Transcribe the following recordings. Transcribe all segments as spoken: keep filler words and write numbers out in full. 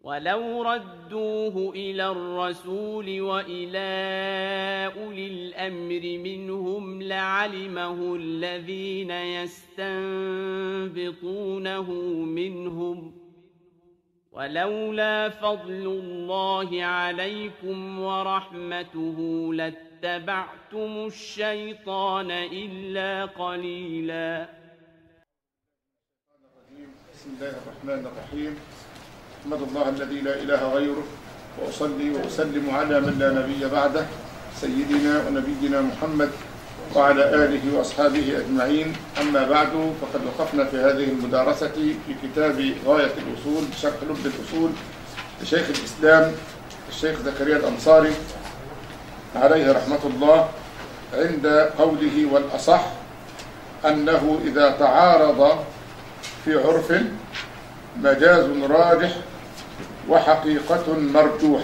ولو ردوه إلى الرسول وإلى أولي الأمر منهم لعلمه الذين يستنبطونه منهم ولولا فضل الله عليكم ورحمته لاتبعتم الشيطان إلا قليلا. بسم الله الرحمن الرحيم. أحمد الله الذي لا إله غيره وأصلي وأسلم على من لا نبي بعده سيدنا ونبينا محمد وعلى آله وأصحابه أجمعين. أما بعد، فقد وقفنا في هذه المدارسة في كتاب غاية الأصول شرح لب الأصول لشيخ الإسلام الشيخ زكريا الأنصاري عليه رحمة الله، عند قوله: والأصح أنه إذا تعارض في عرف مجاز راجح وحقيقة مرجوحة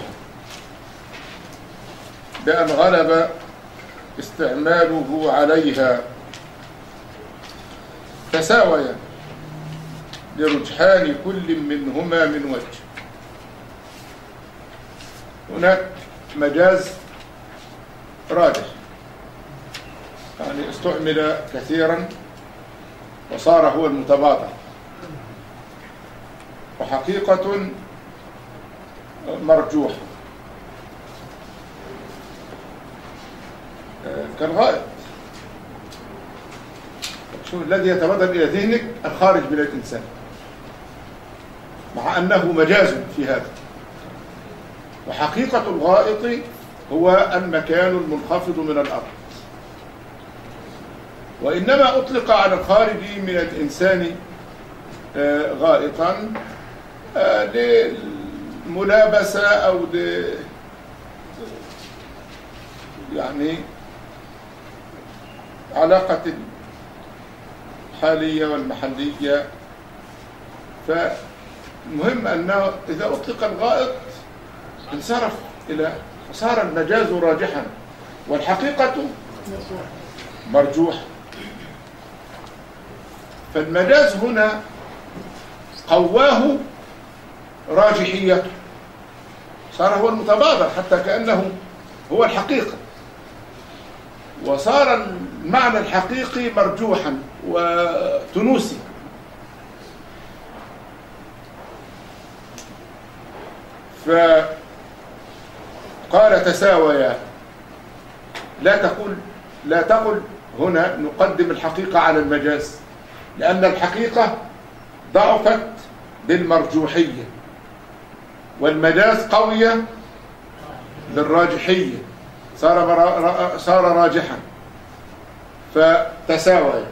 بأن غلب استعماله عليها تساويا لرجحان كل منهما من وجه. هناك مجاز راجح يعني استعمل كثيرا وصار هو المتبادر، وحقيقة مرجوحة كالغائط. شو الذي يتبادر إلى ذهنك؟ الخارج من الإنسان، مع أنه مجاز في هذا. وحقيقة الغائط هو المكان المنخفض من الأرض، وإنما أطلق على الخارج من الإنسان غائطا للملابسة أو ل يعني علاقة الحالية والمحلية. فالمهم أنه إذا أطلق الغائط انصرف إلى صار المجاز راجحا والحقيقة مرجوح. فالمجاز هنا قواه راجحيته، صار هو المتبادر حتى كأنه هو الحقيقة، وصار المعنى الحقيقي مرجوحا وتنوسي. فقال تساويا، لا تقل لا تقل هنا نقدم الحقيقة على المجاز، لأن الحقيقة ضعفت بالمرجوحية والمجاز قوية بالراجحية، صار صار راجحا فتساوي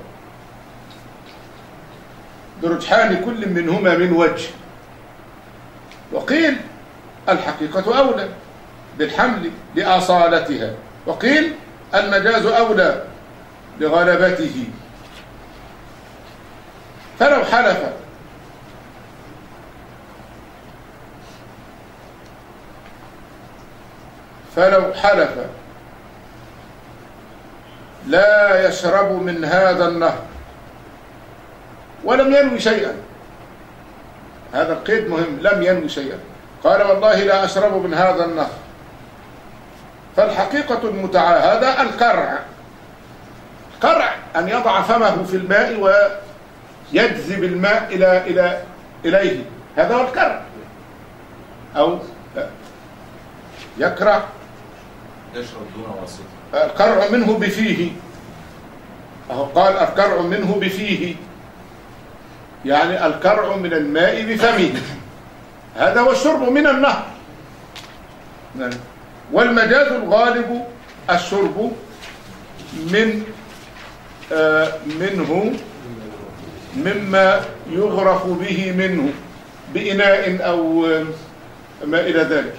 برجحان كل منهما من وجه. وقيل الحقيقة أولى بالحمل لأصالتها، وقيل المجاز أولى لغلبته. فلو حلف فلو حلف لا يشرب من هذا النهر ولم ينوي شيئا، هذا القيد مهم، لم ينوي شيئا، قال والله لا أشرب من هذا النهر، فالحقيقة المتعاهدة القرع. قرع أن يضع فمه في الماء ويجذب الماء إلى إلى إليه، هذا هو القرع. أو يكرع يشرب دون واسطة، القرع منه بفيه، أهو قال القرع منه بفيه، يعني القرع من الماء بفمه، هذا هو الشرب من النهر. والمجاز الغالب الشرب من آه منه مما يغرف به منه بإناء أو ما إلى ذلك،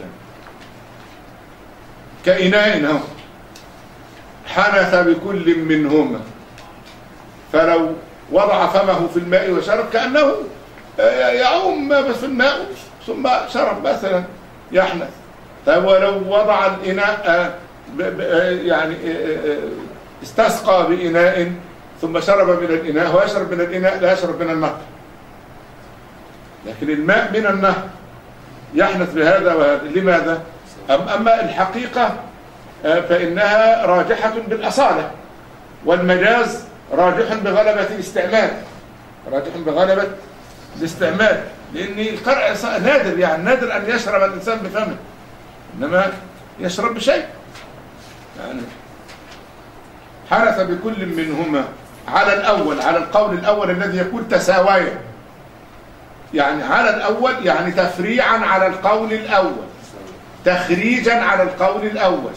كإناء هو حنث بكل منهما، فلو وضع فمه في الماء وشرب كأنه يعوم في الماء ثم شرب مثلا يحنث. طيب ولو وضع الإناء يعني استسقى بإناء ثم شرب من الإناء، هو يشرب من الإناء لا يشرب من النهر، لكن الماء من النهر يحنث بهذا وهذا. لماذا؟ أما الحقيقة فإنها راجحة بالأصالة، والمجاز راجح بغلبة الاستعمال، راجح بغلبة الاستعمال، لأن القرع نادر، يعني نادر أن يشرب الإنسان بفمه، إنما يشرب بشيء. يعني حنث بكل منهما على الأول، على القول الأول الذي يكون تساويا، يعني على الأول يعني تفريعا على القول الأول، تخريجا على القول الأول،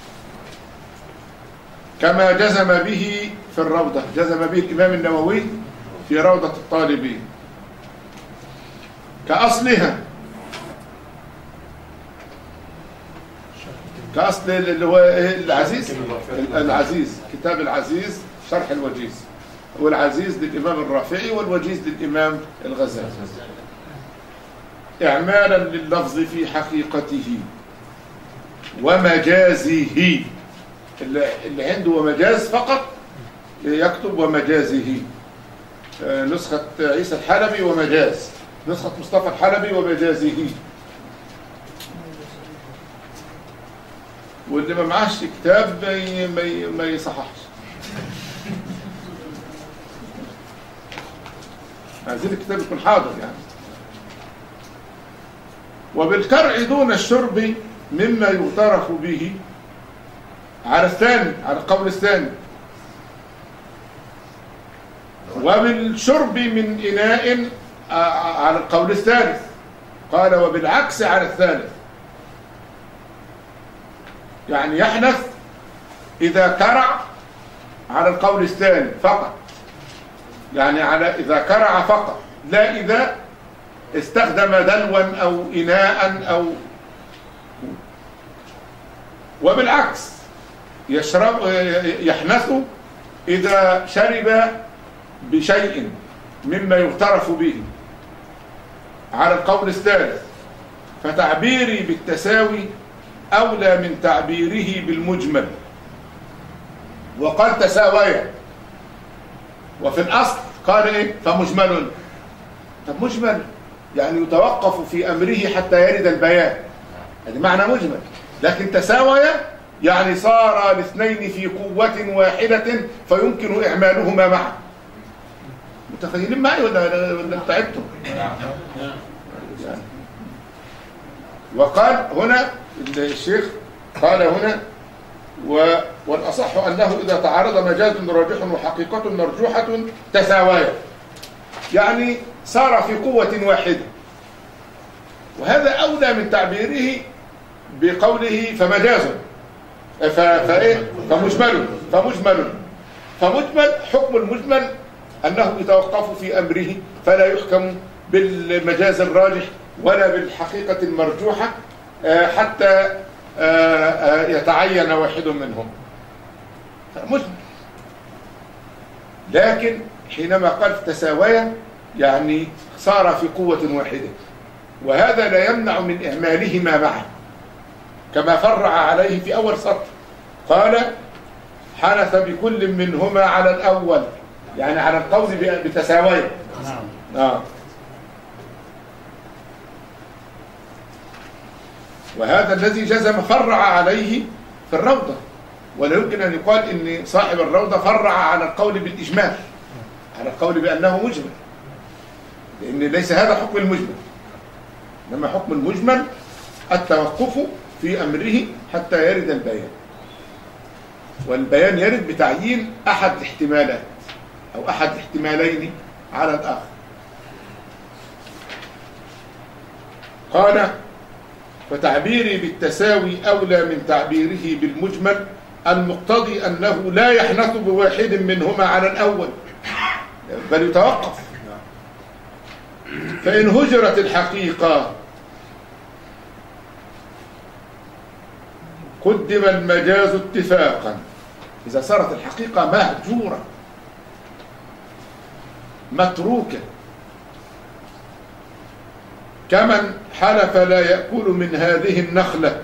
كما جزم به في الروضة، جزم به الإمام النووي في روضة الطالبين. كأصلها، كأصل اللي هو العزيز، العزيز كتاب العزيز شرح الوجيز، والعزيز للإمام الرافعي والوجيز للإمام الغزالي. إعمالا لللفظ في حقيقته ومجازه، اللي عنده ومجاز فقط يكتب ومجازه. نسخة عيسى الحلبي ومجاز، نسخة مصطفى الحلبي ومجازه. واللي ما معاش كتاب ما ما يصححش. عايزين الكتاب يكون حاضر يعني. وبالكرع دون الشرب مما يغترف به على الثاني، على القول الثاني. وبالشرب من إناء على القول الثالث. قال وبالعكس على الثالث، يعني يحنث إذا كرع على القول الثاني فقط، يعني على إذا كرع فقط، لا إذا استخدم دلوا أو إناء أو. وبالعكس يشرب يحنث إذا شرب بشيء مما يغترف به على القول الثالث. فتعبيري بالتساوي أولى من تعبيره بالمجمل. وقال تساويا، وفي الأصل قال إيه؟ فمجمل. طب مجمل يعني يتوقف في أمره حتى يرد البيان، هذا معنى مجمل. لكن تساويا يعني صار الاثنين في قوة واحدة فيمكن إعمالهما معا. متخيلين معي ولا ولا بتاعتهم؟ وقال هنا الشيخ قال هنا و والأصح أنه إذا تعارض مجاز راجح وحقيقة مرجوحة تساويا، يعني صار في قوة واحدة. وهذا أولى من تعبيره بقوله فمجاز فإيه فمجمل فمجمل فمجمل. حكم المجمل أنه يتوقف في أمره، فلا يحكم بالمجاز الراجح ولا بالحقيقة المرجوحة حتى يتعين واحد منهم. مجمل. لكن حينما قال تساويا يعني صار في قوة واحدة، وهذا لا يمنع من إعمالهما معا، كما فرع عليه في أول سطر. قال حنث بكل منهما على الأول، يعني على القول بتساويا. آه. وهذا الذي جزم فرع عليه في الروضة. ولا يمكن أن يقال إن صاحب الروضة فرع على القول بالإجمال، على القول بأنه مجمل، لأن ليس هذا حكم المجمل. إنما حكم المجمل التوقف في أمره حتى يرد البيان، والبيان يرد بتعيين أحد الاحتمالات أو أحد الاحتمالين على الآخر. قال فتعبيري بالتساوي أولى من تعبيره بالمجمل، المقتضي أنه لا يحنث بواحد منهما على الأول بل يتوقف. فإن هجرت الحقيقة قدم المجاز اتفاقا. إذا صارت الحقيقة مهجورة متروكة، كمن حلف لا يأكل من هذه النخلة،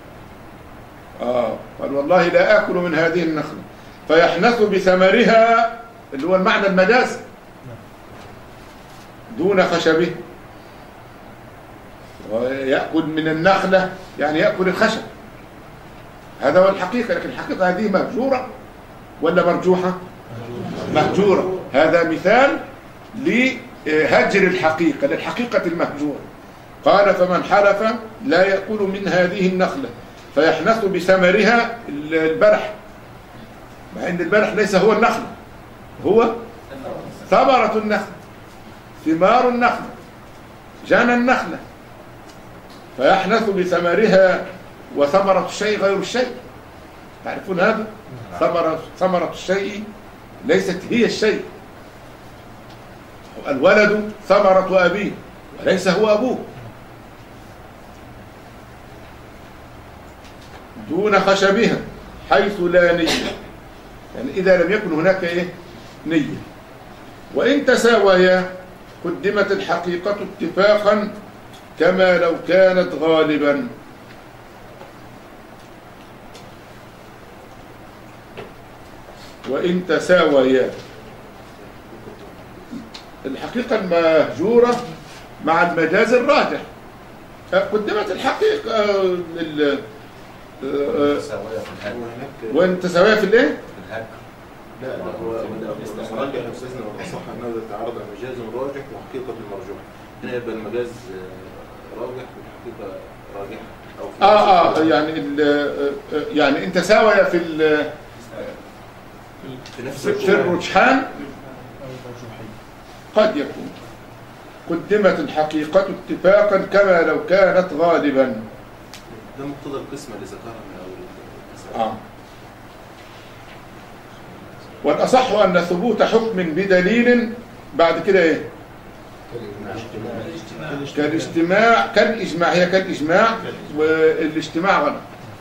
آه قال والله لا آكل من هذه النخلة، فيحنث بثمرها اللي هو المعنى المجازي دون خشبه. ويأكل من النخلة يعني يأكل الخشب، هذا هو الحقيقة. لكن الحقيقة هذه مهجورة ولا مرجوحة؟ مهجورة. هذا مثال لهجر الحقيقة، للحقيقة المهجورة. قال فمن حلف لا يأكل من هذه النخلة فيحنث بثمرها البلح، مع أن البلح ليس هو النخلة، هو ثمرة النخلة، ثمار النخلة، جنى النخلة، فيحنث بثمرها، وثمرة الشيء غير الشيء، تعرفون هذا؟ ثمرة ثمرة الشيء ليست هي الشيء. الولد ثمرة أبيه وليس هو أبوه. دون خشبها حيث لا نية، يعني إذا لم يكن هناك إيه؟ نية. وإن تساويا قدمت الحقيقة اتفاقا كما لو كانت غالبا. وإن تساويا، الحقيقة المهجورة مع المجاز الراجح. قدمت الحقيقة لل وإن تساويا في الايه؟ لا لا هو راجع يا استاذنا، صح انه يتعارض مجاز راجح وحقيقة المرجوح. هنا يبقى المجاز راجح والحقيقة راجحة او في اه اه يعني يعني إن تساويا في في نفس في الرجحان قد يكون قدمت الحقيقة اتفاقا كما لو كانت غالبا. ده مقتضى القسمة اللي ذكرها من اول. اه والأصح أن ثبوت حكم بدليل بعد كده إيه؟ كالاجتماع كالإجماع، هي كالإجماع، والاجتماع غلط.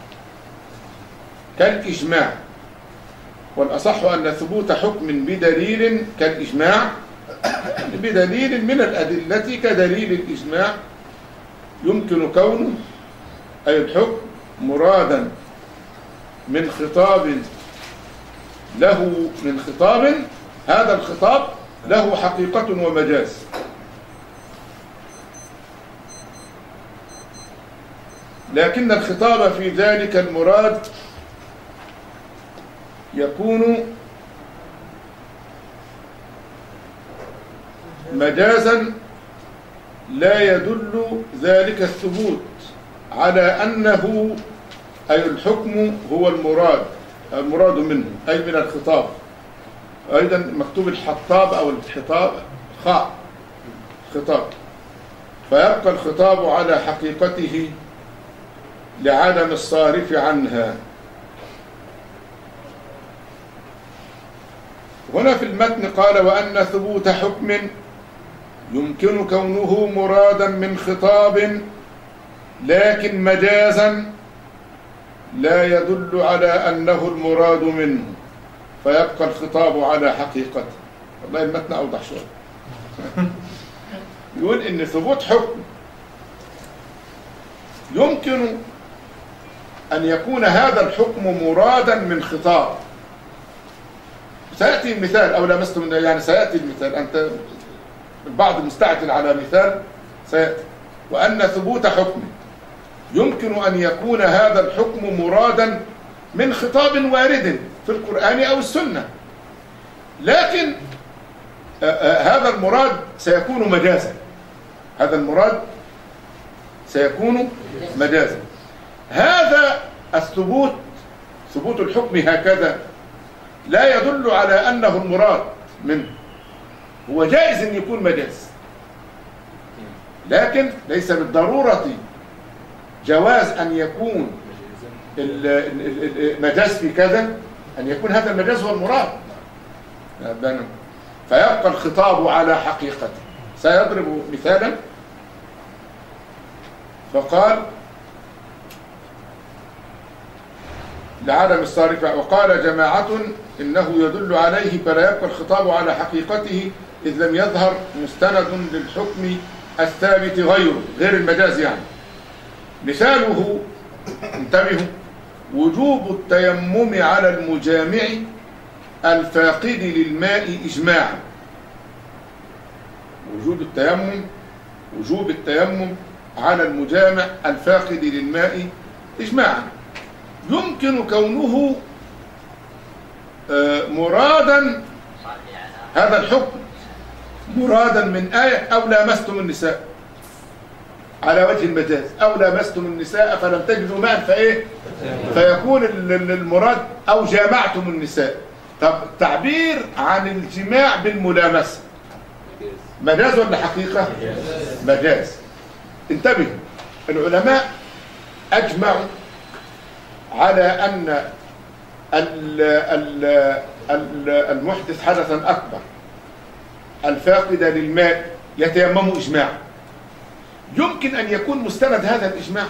كالإجماع، والأصح أن ثبوت حكم بدليل كالإجماع، بدليل من الأدلة كدليل الإجماع، يمكن كونه أي الحكم مرادا من خطاب له من خطاب، هذا الخطاب له حقيقة ومجاز. لكن الخطاب في ذلك المراد يكون مجازا لا يدل ذلك الثبوت على أنه أي الحكم هو المراد المراد منه، أي من الخطاب. أيضا مكتوب الحطاب أو الخطاب خاء خطاب، فيبقى الخطاب على حقيقته لعدم الصارف عنها. هنا في المتن قال وأن ثبوت حكم يمكن كونه مرادا من خطاب لكن مجازا لا يدل على أنه المراد منه، فيبقى الخطاب على حقيقته. والله المتن أوضح شوية. يقول إن ثبوت حكم يمكن أن يكون هذا الحكم مرادا من خطاب. سيأتي المثال أو لمستم، يعني سيأتي المثال، أنت البعض مستعجل على مثال سيأتي. وأن ثبوت حكم يمكن أن يكون هذا الحكم مرادا من خطاب وارد في القرآن أو السنة، لكن هذا المراد سيكون مجازا، هذا المراد سيكون مجازا. هذا الثبوت، ثبوت الحكم هكذا لا يدل على أنه المراد منه. هو جائز أن يكون مجاز، لكن ليس بالضرورة جواز أن يكون المجاز في كذا، أن يكون هذا المجاز هو المراد. فيبقى الخطاب على حقيقته. سيضرب مثالا فقال لعدم الصارف، وقال جماعة إنه يدل عليه فلا يبقى الخطاب على حقيقته إذ لم يظهر مستند للحكم الثابت غيره، غير المجاز يعني. مثاله انتبهوا وجوب التيمم على المجامع الفاقد للماء إجماعا. وجوب التيمم وجوب التيمم على المجامع الفاقد للماء إجماعا. يمكن كونه مرادا هذا الحكم مرادا من آية أو لامستم النساء على وجه المجاز، أو لامستم النساء فلم تجدوا ماء فإيه فيكون المراد أو جامعتم النساء. طب التعبير عن الجماع بالملامسة مجاز ولا حقيقة؟ مجاز. انتبهوا، العلماء أجمعوا على أن المحدث حدثا أكبر الفاقد للماء يتيمم إجماعا. يمكن أن يكون مستند هذا الإجماع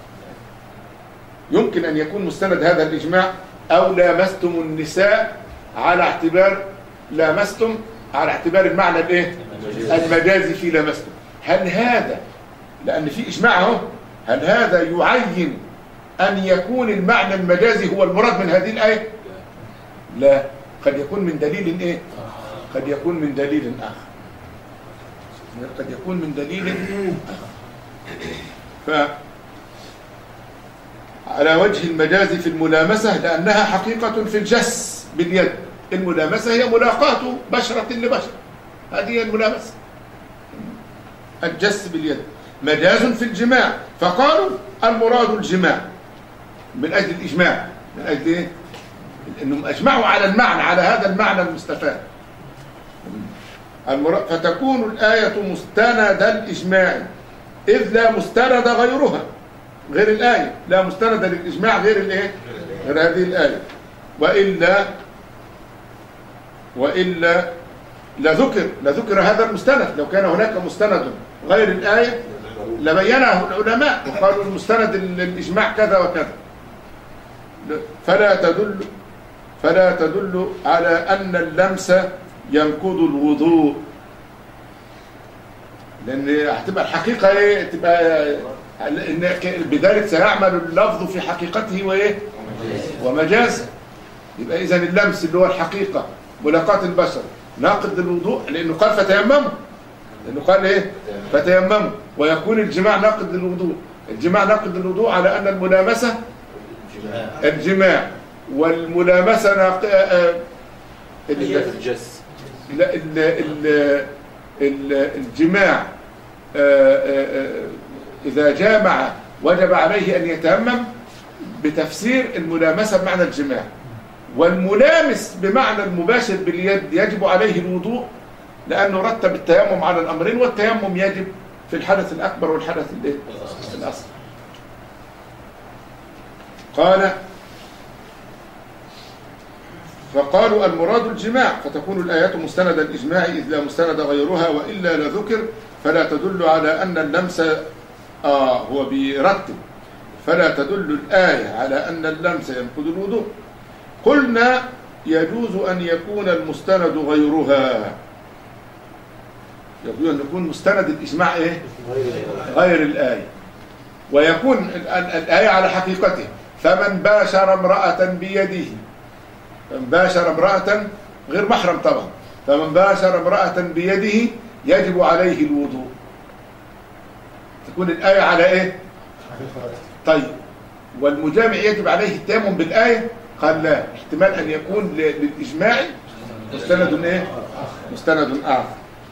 يمكن أن يكون مستند هذا الإجماع أو لامستم النساء على اعتبار لامستم على اعتبار المعنى الايه المجازي في لامستم. هل هذا لأن في إجماع اهو هل هذا يعين أن يكون المعنى المجازي هو المراد من هذه الآية؟ لا، قد يكون من دليل ايه قد يكون من دليل آخر قد يكون من دليل آخر. ف على وجه المجاز في الملامسة لأنها حقيقة في الجس باليد. الملامسة هي ملاقاة بشرة لبشرة، هذه هي الملامسة، الجس باليد. مجاز في الجماع فقالوا المراد الجماع من أجل الإجماع، من أجل إيه؟ إنهم أجمعوا على المعنى، على هذا المعنى المستفاد. فتكون الآية مستند الإجماع إذ لا مستند غيرها، غير الآية لا مستند للإجماع غير الإيه؟ غير هذه الآية. وإلا وإلا لذكر لذكر هذا المستند. لو كان هناك مستند غير الآية لبينه العلماء وقالوا المستند للإجماع كذا وكذا. فلا تدل فلا تدل على أن اللمس ينقض الوضوء، لأن هتبقى الحقيقة إيه؟ تبقى إن بذلك سيعمل اللفظ في حقيقته وإيه؟ ومجازه. يبقى إذن اللمس اللي هو الحقيقة ملاقاة البشر ناقض للوضوء، لأنه قال فتيمموا، لأنه قال إيه؟ فتيمموا. ويكون الجماع ناقض للوضوء. الجماع ناقض للوضوء على أن الملامسة الجماع، والملامسة ناق... الجس لا ال... ال... ال... الجماع إذا جامع وجب عليه أن يتيمم بتفسير الملامسة بمعنى الجماع، والملامس بمعنى المباشر باليد يجب عليه الوضوء لأنه رتب التيمم على الأمرين، والتيمم يجب في الحدث الأكبر والحدث الأصغر. قال فقالوا المراد الجماع فتكون الآيات مستند الإجماع إذ لا مستند غيرها، وإلا لذكر فلا تدل على أن اللمس آه هو بيرتب فلا تدل الآية على أن اللمس ينقض الوضوء. قلنا يجوز أن يكون المستند غيرها، يجوز أن يكون مستند الإجماع إيه؟ غير الآية، ويكون الآية على حقيقته. فمن باشر امرأة بيده، من باشر امرأة غير محرم طبعا، فمن باشر امرأة بيده يجب عليه الوضوء. تكون الآية على إيه؟ طيب والمجامع يجب عليه التيمم بالآية؟ قال لا، احتمال أن يكون للإجماع مستند إيه؟ مستند آخر.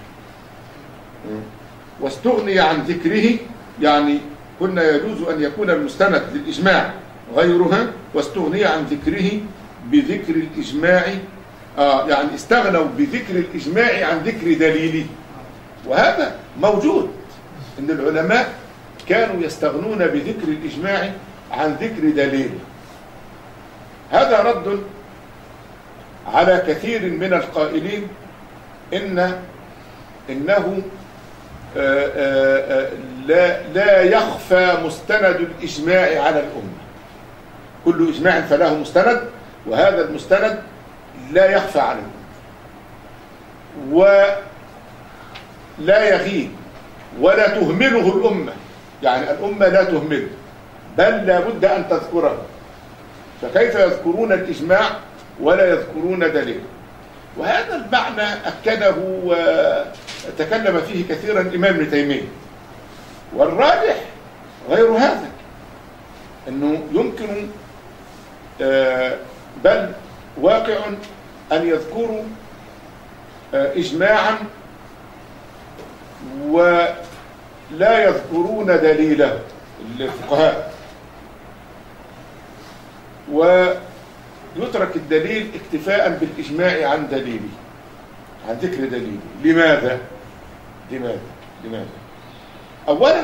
واستغني عن ذكره، يعني قلنا يجوز أن يكون المستند للإجماع غيرها، واستغني عن ذكره بذكر الإجماع، آه يعني استغنوا بذكر الإجماع عن ذكر دليله. وهذا موجود، إن العلماء كانوا يستغنون بذكر الإجماع عن ذكر دليله. هذا رد على كثير من القائلين إن إنه آآ آآ لا, لا يخفى مستند الإجماع على الأمة. كل إجماع فله مستند، وهذا المستند لا يخفى على الأمة ولا يغيب ولا تهمله الأمة، يعني الأمة لا تهمله بل لا بد أن تذكره. فكيف يذكرون الإجماع ولا يذكرون دليل؟ وهذا المعنى أكده وتكلم فيه كثيرا الإمام ابن تيمية، والراجح غير هذا، أنه يمكن بل واقع أن يذكروا إجماعا ولا يذكرون دليله الفقهاء، ويترك الدليل اكتفاء بالإجماع عن دليله، عن ذكر دليله. لماذا؟ لماذا؟ لماذا؟ أولا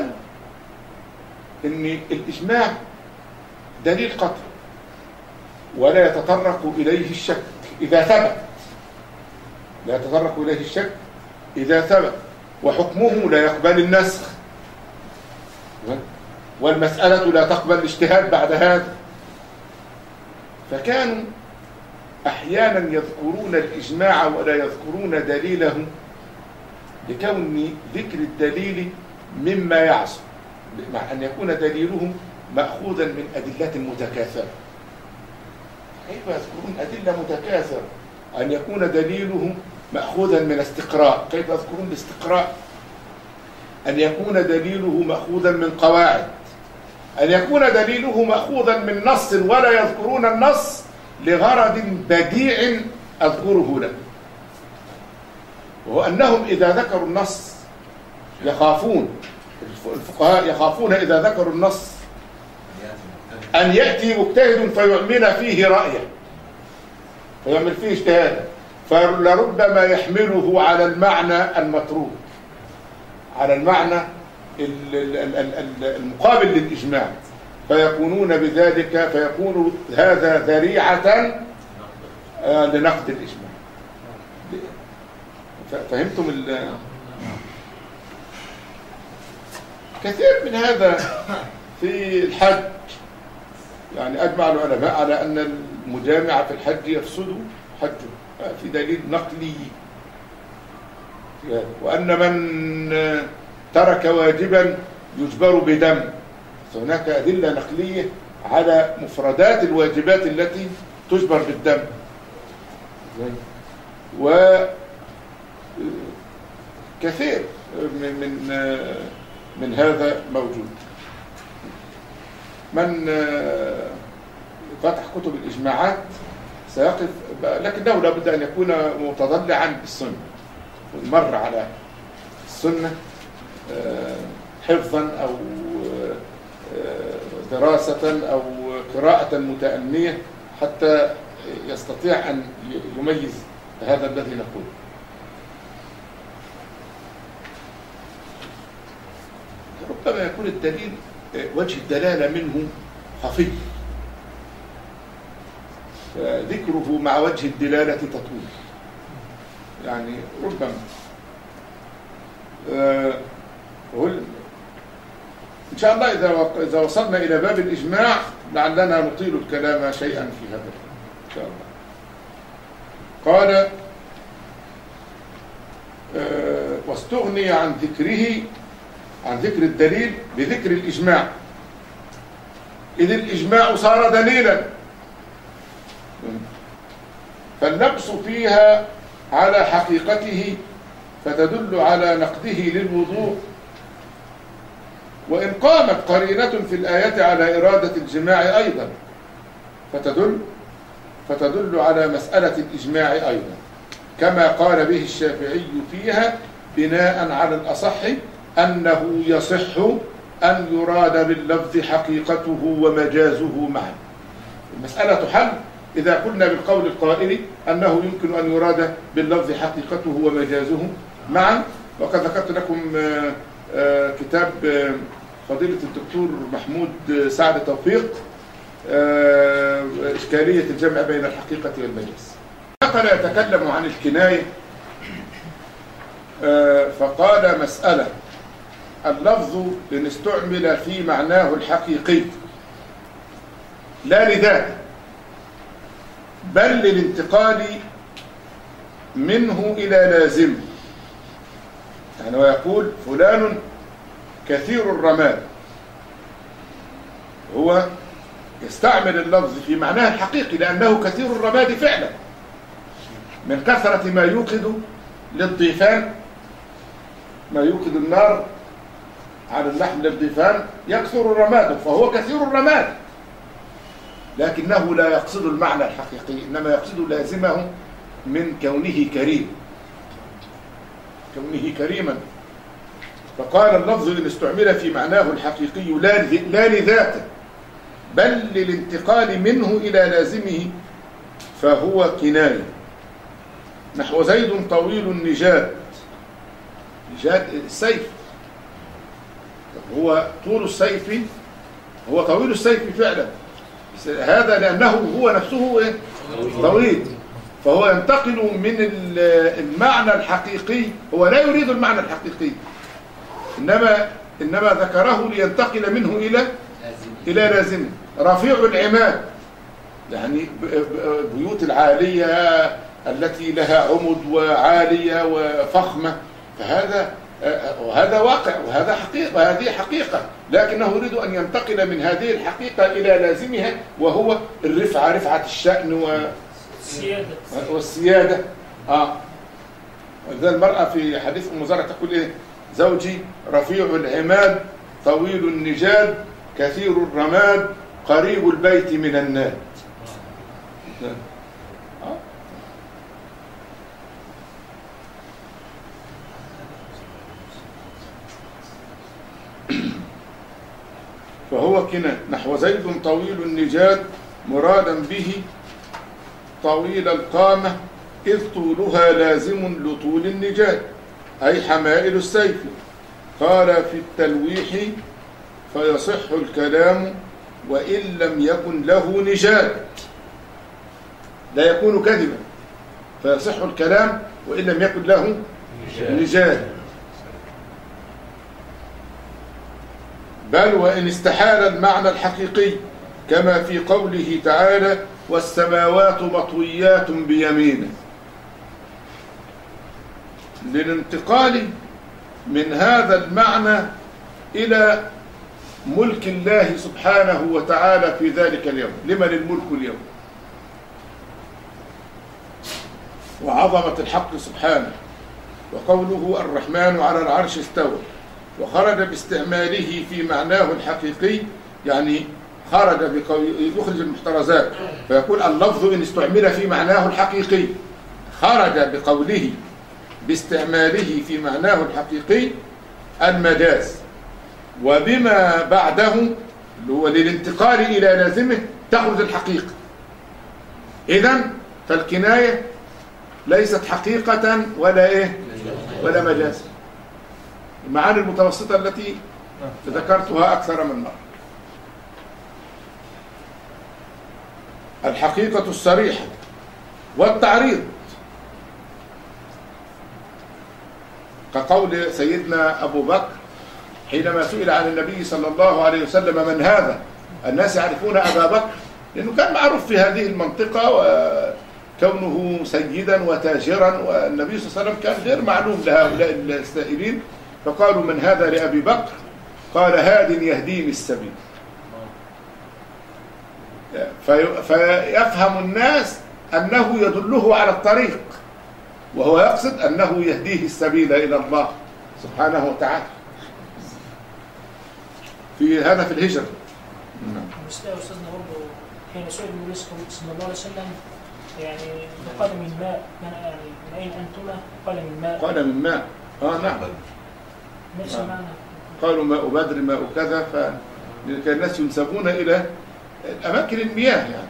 إن الإجماع دليل قطعي ولا يتطرق إليه الشك إذا ثبت، لا يتطرق إليه الشك إذا ثبت، وحكمه لا يقبل النسخ، والمسألة لا تقبل الاجتهاد بعد هذا. فكانوا أحيانا يذكرون الإجماع ولا يذكرون دليله لكون ذكر الدليل مما يعصر، مع أن يكون دليله مأخوذا من أدلة متكاثرة. كيف يذكرون أدلة متكاثرة؟ أن يكون دليله مأخوذا من استقراء، كيف يذكرون الاستقراء؟ أن يكون دليله مأخوذا من قواعد، أن يكون دليله مأخوذا من نص ولا يذكرون النص لغرض بديع أذكره لك، وهو أنهم إذا ذكروا النص يخافون، الفقهاء يخافون إذا ذكروا النص أن يأتي مجتهد فيعمل فيه رأيه، فيعمل فيه اجتهادا، فلربما يحمله على المعنى المتروك، على المعنى المقابل للإجماع، فيكونون بذلك فيكون هذا ذريعة لنقد الإجماع. فهمتم ال كثير من هذا في الحج، يعني أجمع العلماء على أن المجامع في الحج يفسد حجه، في دليل نقلي، وأن من ترك واجبا يجبر بدم، هناك أدلة نقلية على مفردات الواجبات التي تجبر بالدم، وكثير من من من هذا موجود. من فتح كتب الإجماعات سيقف، لكنه لابد أن يكون متضلعا بالسنة، مر على السنة حفظا أو دراسة أو قراءة متأنية حتى يستطيع أن يميز هذا الذي نقوله. ربما يكون الدليل وجه الدلالة منه خفي، فذكره مع وجه الدلالة تطول، يعني ربما أه إن شاء الله إذا إذا وصلنا إلى باب الإجماع لعلنا نطيل الكلام شيئا في هذا إن شاء الله. قال أه واستغني عن ذكره، عن ذكر الدليل بذكر الإجماع، إذ الإجماع صار دليلا، فالنقص فيها على حقيقته فتدل على نقده للوضوء، وإن قامت قرينة في الآية على إرادة الجماع أيضا فتدل فتدل على مسألة الإجماع أيضا، كما قال به الشافعي فيها بناء على الأصح أنه يصح أن يراد باللفظ حقيقته ومجازه معا. المسألة حل إذا قلنا بالقول القائل أنه يمكن أن يراد باللفظ حقيقته ومجازه معا. وقد ذكرت لكم كتاب فضيلة الدكتور محمود سعد توفيق، إشكالية الجمع بين الحقيقة والمجاز. نقل يتكلم عن الكناية فقال مسألة: اللفظ إن استعمل في معناه الحقيقي لا لذاته بل للانتقال منه إلى لازم، يعني ويقول فلان كثير الرماد، هو يستعمل اللفظ في معناه الحقيقي لأنه كثير الرماد فعلا، من كثرة ما يوقد للضيفان، ما يوقد النار على اللحم الضيفان يكثر الرماد، فهو كثير الرماد، لكنه لا يقصد المعنى الحقيقي، إنما يقصد لازمه من كونه كريم، كونه كريما. فقال اللفظ إن استعمل في معناه الحقيقي لا لذاته بل للانتقال منه إلى لازمه فهو كناية. نحو زيد طويل النجاد، نجاد السيف، هو طول السيف، هو طويل السيف فعلا، هذا لأنه هو نفسه إيه؟ طويل، فهو ينتقل من المعنى الحقيقي، هو لا يريد المعنى الحقيقي، إنما إنما ذكره لينتقل منه إلى إلى لازمه. رفيع العماد يعني بيوت العالية التي لها عمد وعالية وفخمة، فهذا وهذا واقع وهذا حقيقة وهذه حقيقة، لكنه يريد أن ينتقل من هذه الحقيقة إلى لازمها وهو الرفعة، رفعة الشأن والسيادة والسيادة. آه وإذا المرأة في حديث أم زرع تقول إيه؟ زوجي رفيع العماد طويل النجاد كثير الرماد قريب البيت من الناد. آه. فهو كنا نحو زيد طويل النجاد مرادا به طويل القامة إذ طولها لازم لطول النجاد أي حمائل السيف. قال في التلويح فيصح الكلام وإن لم يكن له نجاد، لا يكون كذبا، فيصح الكلام وإن لم يكن له نجاد. بل وإن استحال المعنى الحقيقي كما في قوله تعالى والسماوات مطويات بيمينه، للانتقال من هذا المعنى إلى ملك الله سبحانه وتعالى في ذلك اليوم. لمن الملك اليوم؟ وعظمة الحق سبحانه، وقوله الرحمن على العرش استوى، وخرج باستعماله في معناه الحقيقي، يعني خرج يخرج المحترزات، فيقول اللفظ إن استعمل في معناه الحقيقي خرج بقوله باستعماله في معناه الحقيقي المجاز، وبما بعده اللي هو للانتقال إلى لازمه تخرج الحقيقة. إذن فالكناية ليست حقيقة ولا إيه ولا مجاز، المعاني المتوسطة التي ذكرتها أكثر من مرة. الحقيقة الصريحة والتعريض كقول سيدنا أبو بكر حينما سئل عن النبي صلى الله عليه وسلم من هذا؟ الناس يعرفون أبا بكر لأنه كان معروف في هذه المنطقة وكونه سيدا وتاجرا، والنبي صلى الله عليه وسلم كان غير معلوم لهؤلاء السائلين، فقالوا من هذا لأبي بكر؟ قال هاد يهديني السبيل. فيفهم الناس أنه يدله على الطريق، وهو يقصد أنه يهديه السبيل إلى الله سبحانه وتعالى. في هذا في الهجرة. المسألة أستاذنا برضه حين سئل النبي صلى الله عليه وسلم يعني قال من ماء، يعني من أين أنتما؟ قال من ماء. قال من ماء. آه نعم. نفس المعنى. قالوا ماء بدر ماء كذا، فكان الناس ينسبون إلى أماكن المياه يعني.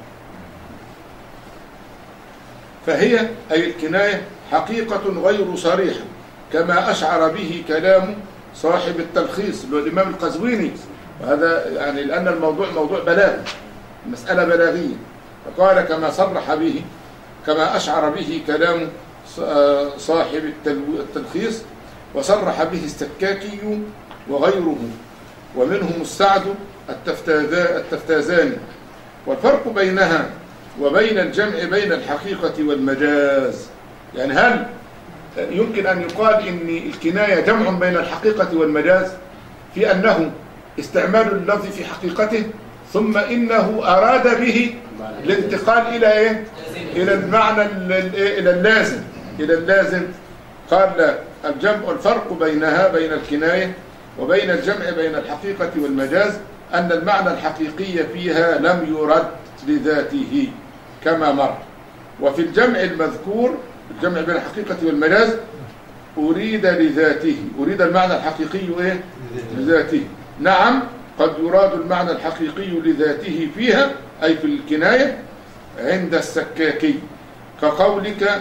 فهي أي الكناية حقيقة غير صريحة كما أشعر به كلام صاحب التلخيص اللي هو الإمام القزويني، وهذا يعني لأن الموضوع موضوع بلاغي، المسألة بلاغية، فقال كما صرح به كما أشعر به كلام صاحب التلخيص، وصرح به السكاكي وغيره، ومنهم السعد التفتازاني. والفرق بينها وبين الجمع بين الحقيقة والمجاز، يعني هل يمكن أن يقال إن الكناية جمع بين الحقيقة والمجاز في أنه استعمال اللفظ في حقيقته ثم إنه أراد به الانتقال إلى إيه؟ إلى المعنى إلى اللازم إلى اللازم. قال الجمع الفرق بينها بين الكناية وبين الجمع بين الحقيقة والمجاز أن المعنى الحقيقي فيها لم يرد لذاته كما مر. وفي الجمع المذكور الجمع بين الحقيقة والمجاز أريد لذاته، أريد المعنى الحقيقي إيه؟ لذاته. نعم قد يراد المعنى الحقيقي لذاته فيها أي في الكناية عند السكاكي، كقولك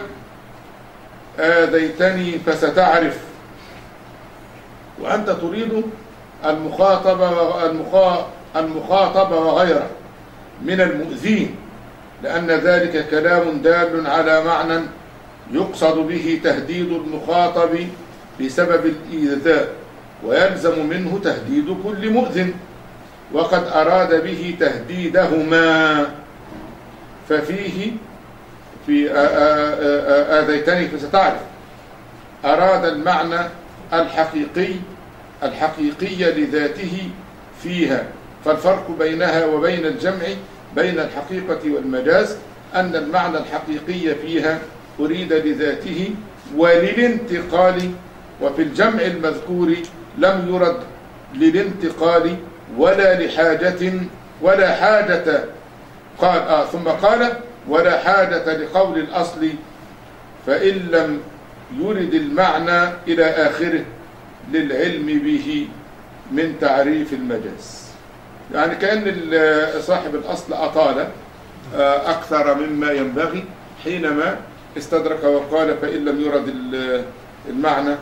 آذيتني فستعرف، وأنت تريد المخاطبة المخاطبة وغيره من المؤذين، لأن ذلك كلام دال على معنى يقصد به تهديد المخاطب بسبب الإيذاء، ويلزم منه تهديد كل مؤذن، وقد أراد به تهديدهما، ففيه في آذيتني فستعرف أراد المعنى الحقيقي الحقيقي لذاته فيها. فالفرق بينها وبين الجمع بين الحقيقة والمجاز أن المعنى الحقيقي فيها أريد لذاته وللانتقال، وفي الجمع المذكور لم يرد للانتقال ولا لحاجة ولا حاجة قال آه ثم قال ولا حاجة لقول الأصل فإن لم يرد المعنى إلى آخره للعلم به من تعريف المجاز. يعني كأن صاحب الأصل أطال أكثر مما ينبغي حينما استدرك وقال فإن لم يرد المعنى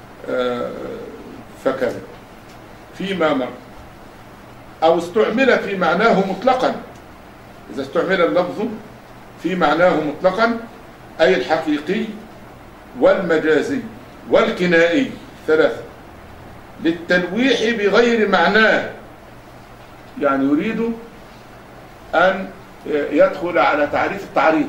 فكذا فيما مر، أو استعمل في معناه مطلقا. إذا استعمل اللفظ في معناه مطلقا أي الحقيقي والمجازي والكنائي ثلاثة للتلويح بغير معناه، يعني يريد أن يدخل على تعريف التعريض،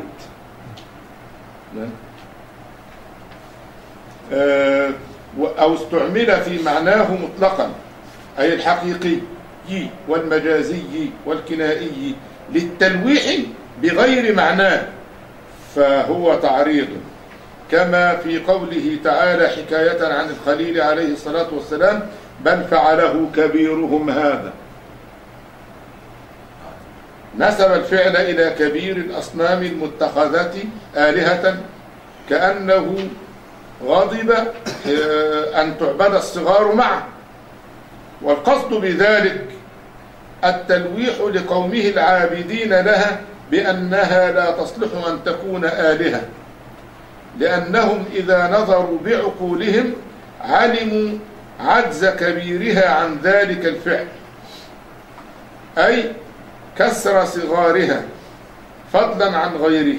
أو استعمل في معناه مطلقا أي الحقيقي والمجازي والكنائي للتلويح بغير معناه فهو تعريض، كما في قوله تعالى حكاية عن الخليل عليه الصلاة والسلام بل فعله كبيرهم هذا، نسب الفعل إلى كبير الأصنام المتخذة آلهة كأنه غضب أن تعبد الصغار معه، والقصد بذلك التلويح لقومه العابدين لها بأنها لا تصلح أن تكون آلهة، لأنهم إذا نظروا بعقولهم علموا عجز كبيرها عن ذلك الفعل، أي كسر صغارها فضلا عن غيره،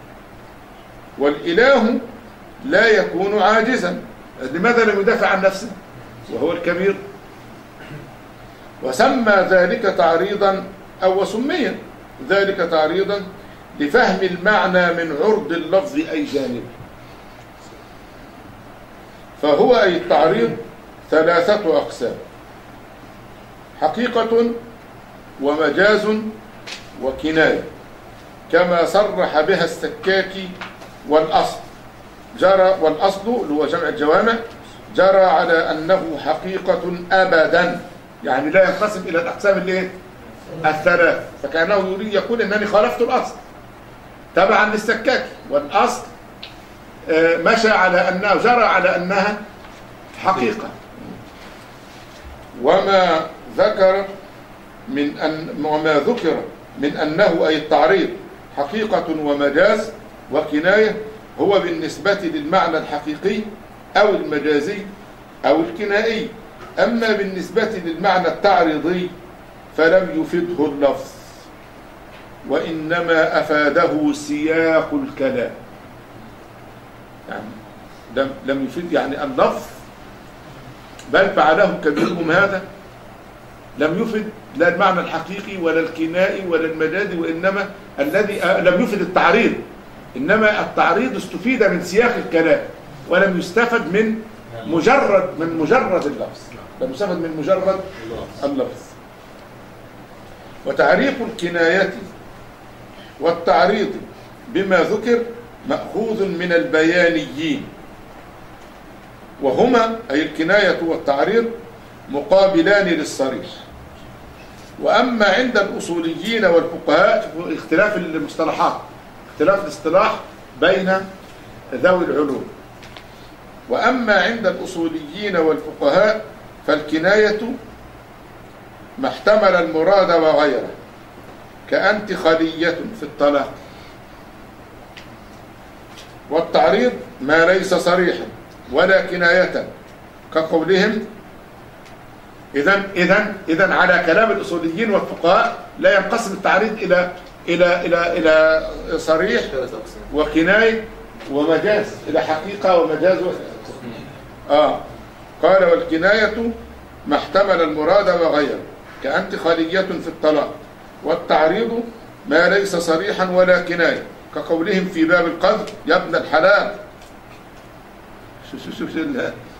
والإله لا يكون عاجزا، لماذا لم يدافع عن نفسه وهو الكبير؟ وسمى ذلك تعريضا أو سمي ذلك تعريضا لفهم المعنى من عرض اللفظ أي جانب. فهو أي التعريض ثلاثة أقسام: حقيقة ومجاز وكناية، كما صرح بها السكاكي. والأصل جرى والأصل اللي هو جمع الجوامع جرى على أنه حقيقة أبدا، يعني لا ينقسم إلى الأقسام اللي الثلاث، فكأنه يريد يقول أنني خالفت الأصل تبعا للسكاكي، والأصل مشى على أنه جرى على أنها حقيقة. وما ذكر من أن وما ذكر من أنه أي التعريض حقيقة ومجاز وكناية هو بالنسبة للمعنى الحقيقي أو المجازي أو الكنائي، أما بالنسبة للمعنى التعريضي فلم يفده اللفظ، وإنما أفاده سياق الكلام، يعني لم, لم يفيد يعني اللفظ بل فعله كبيرهم هذا لم يفد لا المعنى الحقيقي ولا الكنائي ولا المجازي، وإنما الذي لم يفد التعريض، إنما التعريض استفيد من سياق الكلام ولم يستفد من مجرد من مجرد اللفظ، لم يستفد من مجرد اللفظ. وتعريف الكناية والتعريض بما ذكر مأخوذ من البيانيين، وهما أي الكناية والتعريض مقابلان للصريح. وأما عند الأصوليين والفقهاء اختلاف المصطلحات، اختلاف الاصطلاح بين ذوي العلوم. وأما عند الأصوليين والفقهاء فالكناية ما احتمل المراد وغيره كأنت خلية في الطلاق، والتعريض ما ليس صريحا ولا كناية كقولهم. إذن إذن إذن على كلام الأصوليين والفقهاء لا ينقسم التعريض إلى إلى إلى إلى صريح وكناية ومجاز، إلى حقيقة ومجاز و... آه قال والكناية ما احتمل المراد وغيره كأنت خلية في الطلاق، والتعريض ما ليس صريحا ولا كناية كقولهم في باب القذف يا ابن الحلال. شو شو شو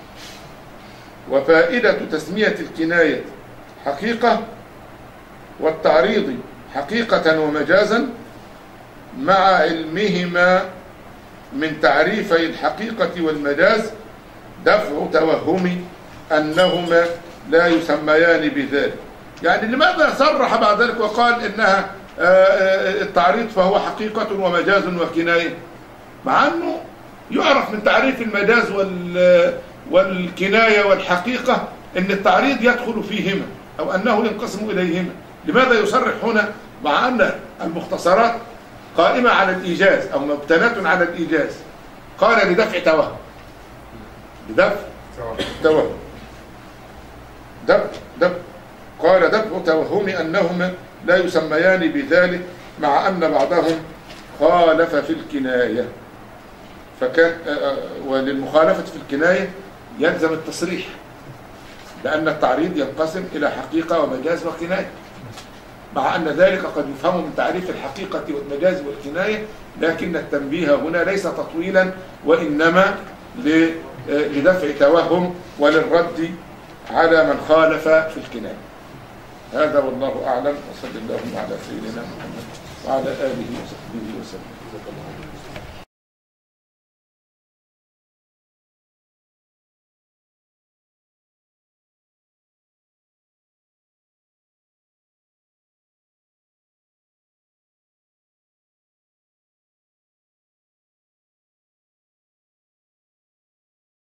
وفائدة تسمية الكناية حقيقة والتعريض حقيقة ومجازا مع علمهما من تعريفي الحقيقة والمجاز دفع توهم أنهما لا يسميان بذلك. يعني لماذا صرح بعد ذلك وقال إنها التعريض فهو حقيقة ومجاز وكناية، مع أنه يعرف من تعريف المجاز والكناية والحقيقة أن التعريض يدخل فيهما أو أنه ينقسم إليهما. لماذا يصرح هنا مع أن المختصرات قائمة على الإيجاز أو مبتناة على الإيجاز؟ قال لدفع توهم، لدفع توهم دفع دفع قال دفع توهم أنهما لا يسميان بذلك مع أن بعضهم خالف في الكناية. فكان وللمخالفة في الكناية يلزم التصريح، لأن التعريض ينقسم إلى حقيقة ومجاز وكناية، مع أن ذلك قد يفهم من تعريف الحقيقة والمجاز والكناية، لكن التنبيه هنا ليس تطويلا وإنما لدفع توهم وللرد على من خالف في الكناية. هذا والله أعلم، وصلى الله على سيدنا محمد وعلى آله وصحبه وسلم.